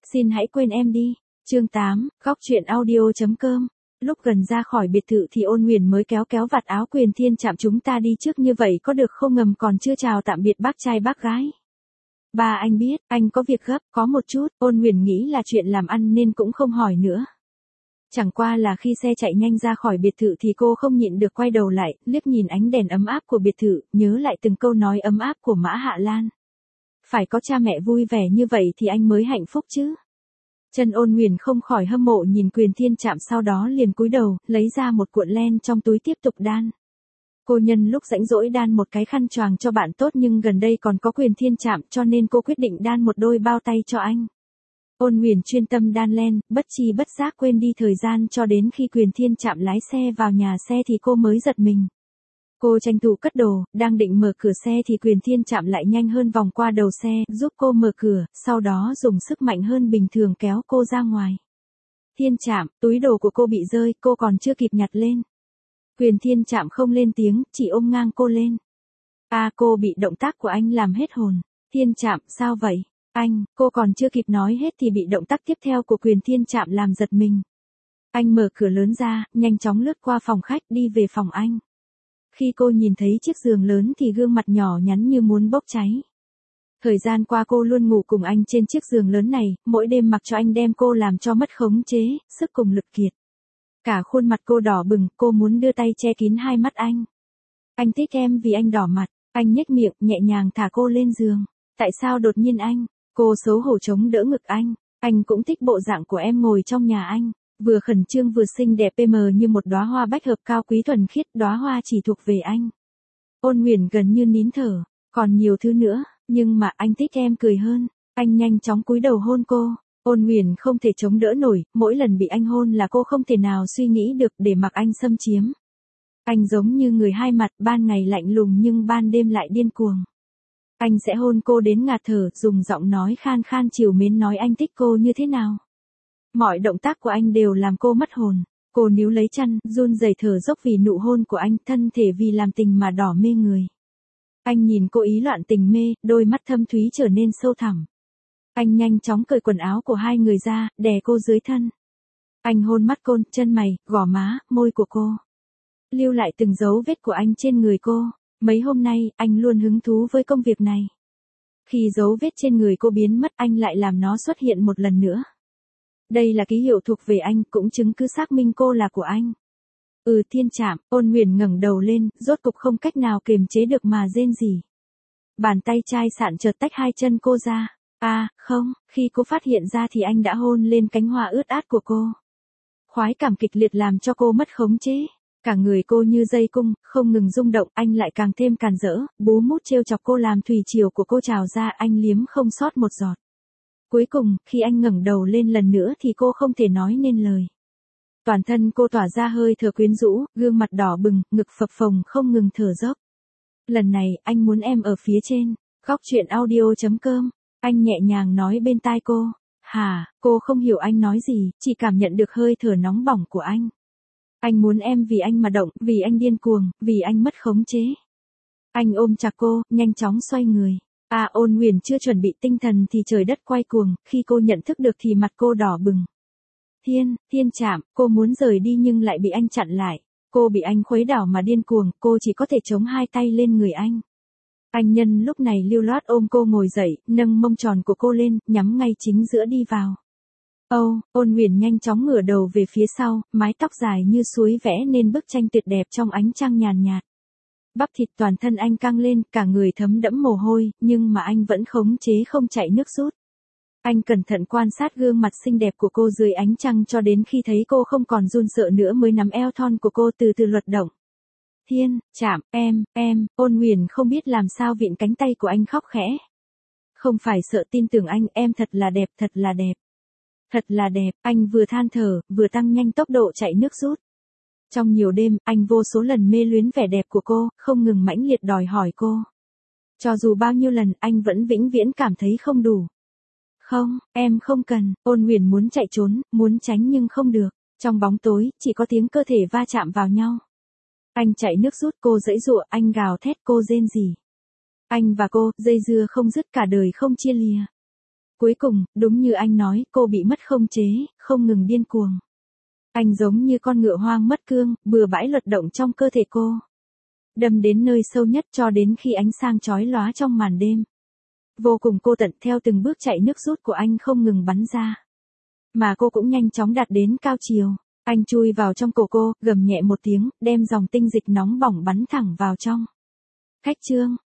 Xin hãy quên em đi. Chương 8, góc truyện audio.com. Lúc gần ra khỏi biệt thự thì Ôn Huyền mới kéo vạt áo Quyền Thiên Trạm, chúng ta đi trước như vậy có được không, ngầm còn chưa chào tạm biệt bác trai bác gái. Ba anh biết, anh có việc gấp, có một chút. Ôn Huyền nghĩ là chuyện làm ăn nên cũng không hỏi nữa. Chẳng qua là khi xe chạy nhanh ra khỏi biệt thự thì cô không nhịn được quay đầu lại, liếc nhìn ánh đèn ấm áp của biệt thự, nhớ lại từng câu nói ấm áp của Mã Hạ Lan. Phải có cha mẹ vui vẻ như vậy thì anh mới hạnh phúc chứ. Chân Ôn Huyền không khỏi hâm mộ nhìn Quyền Thiên Trạm, sau đó liền cúi đầu, lấy ra một cuộn len trong túi tiếp tục đan. Cô nhân lúc rảnh rỗi đan một cái khăn choàng cho bạn tốt, nhưng gần đây còn có Quyền Thiên Trạm cho nên cô quyết định đan một đôi bao tay cho anh. Ôn Huyền chuyên tâm đan len, bất chi bất giác quên đi thời gian cho đến khi Quyền Thiên Trạm lái xe vào nhà xe thì cô mới giật mình. Cô tranh thủ cất đồ, đang định mở cửa xe thì Quyền Thiên Trạm lại nhanh hơn vòng qua đầu xe, giúp cô mở cửa, sau đó dùng sức mạnh hơn bình thường kéo cô ra ngoài. Thiên Trạm, túi đồ của cô bị rơi, cô còn chưa kịp nhặt lên. Quyền Thiên Trạm không lên tiếng, chỉ ôm ngang cô lên. Cô bị động tác của anh làm hết hồn. Thiên Trạm, sao vậy? Anh, cô còn chưa kịp nói hết thì bị động tác tiếp theo của Quyền Thiên Trạm làm giật mình. Anh mở cửa lớn ra, nhanh chóng lướt qua phòng khách đi về phòng anh. Khi cô nhìn thấy chiếc giường lớn thì gương mặt nhỏ nhắn như muốn bốc cháy. Thời gian qua cô luôn ngủ cùng anh trên chiếc giường lớn này, mỗi đêm mặc cho anh đem cô làm cho mất khống chế, sức cùng lực kiệt. Cả khuôn mặt cô đỏ bừng, cô muốn đưa tay che kín hai mắt anh. Anh thích em vì anh đỏ mặt, anh nhếch miệng, nhẹ nhàng thả cô lên giường. Tại sao đột nhiên anh? Cô xấu hổ chống đỡ ngực anh cũng thích bộ dạng của em ngồi trong nhà anh. Vừa khẩn trương vừa xinh đẹp PM như một đóa hoa bách hợp cao quý thuần khiết, đóa hoa chỉ thuộc về anh. Ôn Huyền gần như nín thở, còn nhiều thứ nữa, nhưng mà anh thích em cười hơn. Anh nhanh chóng cúi đầu hôn cô. Ôn Huyền không thể chống đỡ nổi, mỗi lần bị anh hôn là cô không thể nào suy nghĩ được để mặc anh xâm chiếm. Anh giống như người hai mặt, ban ngày lạnh lùng nhưng ban đêm lại điên cuồng. Anh sẽ hôn cô đến ngạt thở, dùng giọng nói khan khan trìu mến nói anh thích cô như thế nào. Mọi động tác của anh đều làm cô mất hồn. Cô níu lấy chăn, run rẩy thở dốc vì nụ hôn của anh, thân thể vì làm tình mà đỏ mê người. Anh nhìn cô ý loạn tình mê, đôi mắt thâm thúy trở nên sâu thẳm. Anh nhanh chóng cởi quần áo của hai người ra, đè cô dưới thân. Anh hôn mắt cô, chân mày, gò má, môi của cô. Lưu lại từng dấu vết của anh trên người cô. Mấy hôm nay, anh luôn hứng thú với công việc này. Khi dấu vết trên người cô biến mất, anh lại làm nó xuất hiện một lần nữa. Đây là ký hiệu thuộc về anh, cũng chứng cứ xác minh cô là của anh. Thiên Trạm. Ôn Huyền ngẩng đầu lên, rốt cục không cách nào kiềm chế được mà rên rỉ. Bàn tay chai sạn chợt tách hai chân cô ra. Không, khi cô phát hiện ra thì anh đã hôn lên cánh hoa ướt át của cô. Khoái cảm kịch liệt làm cho cô mất khống chế. Cả người cô như dây cung, không ngừng rung động, anh lại càng thêm càn rỡ, bú mút trêu chọc cô làm thủy triều của cô trào ra, anh liếm không sót một giọt. Cuối cùng, khi anh ngẩng đầu lên lần nữa thì cô không thể nói nên lời. Toàn thân cô tỏa ra hơi thở quyến rũ, gương mặt đỏ bừng, ngực phập phồng không ngừng thở dốc. Lần này, anh muốn em ở phía trên. Góc truyện audio.com. Anh nhẹ nhàng nói bên tai cô. Cô không hiểu anh nói gì, chỉ cảm nhận được hơi thở nóng bỏng của anh. Anh muốn em vì anh mà động, vì anh điên cuồng, vì anh mất khống chế. Anh ôm chặt cô, nhanh chóng xoay người. Ôn Huyền chưa chuẩn bị tinh thần thì trời đất quay cuồng, khi cô nhận thức được thì mặt cô đỏ bừng. Thiên Trạm, cô muốn rời đi nhưng lại bị anh chặn lại. Cô bị anh khuấy đảo mà điên cuồng, cô chỉ có thể chống hai tay lên người anh. Anh nhân lúc này lưu loát ôm cô ngồi dậy, nâng mông tròn của cô lên, nhắm ngay chính giữa đi vào. Ôn Huyền nhanh chóng ngửa đầu về phía sau, mái tóc dài như suối vẽ nên bức tranh tuyệt đẹp trong ánh trăng nhàn nhạt. Bắp thịt toàn thân anh căng lên, cả người thấm đẫm mồ hôi, nhưng mà anh vẫn khống chế không chảy nước rút. Anh cẩn thận quan sát gương mặt xinh đẹp của cô dưới ánh trăng cho đến khi thấy cô không còn run sợ nữa mới nắm eo thon của cô từ từ luật động. Thiên Trạm, em, Ôn Huyền không biết làm sao vịn cánh tay của anh khóc khẽ. Không phải sợ, tin tưởng anh, em thật là đẹp, thật là đẹp. Thật là đẹp, anh vừa than thở, vừa tăng nhanh tốc độ chạy nước rút. Trong nhiều đêm, anh vô số lần mê luyến vẻ đẹp của cô, không ngừng mãnh liệt đòi hỏi cô. Cho dù bao nhiêu lần, anh vẫn vĩnh viễn cảm thấy không đủ. Không, em không cần. Ôn Huyền muốn chạy trốn, muốn tránh nhưng không được. Trong bóng tối, chỉ có tiếng cơ thể va chạm vào nhau. Anh chạy nước rút, cô giãy giụa, anh gào thét, cô rên rỉ. Anh và cô, dây dưa không dứt cả đời không chia lìa. Cuối cùng, đúng như anh nói, cô bị mất khống chế, không ngừng điên cuồng. Anh giống như con ngựa hoang mất cương, bừa bãi luật động trong cơ thể cô. Đâm đến nơi sâu nhất cho đến khi ánh sáng chói lóa trong màn đêm. Vô cùng cô tận theo từng bước chạy nước rút của anh không ngừng bắn ra. Mà cô cũng nhanh chóng đạt đến cao chiều. Anh chui vào trong cổ cô, gầm nhẹ một tiếng, đem dòng tinh dịch nóng bỏng bắn thẳng vào trong. Khách trương,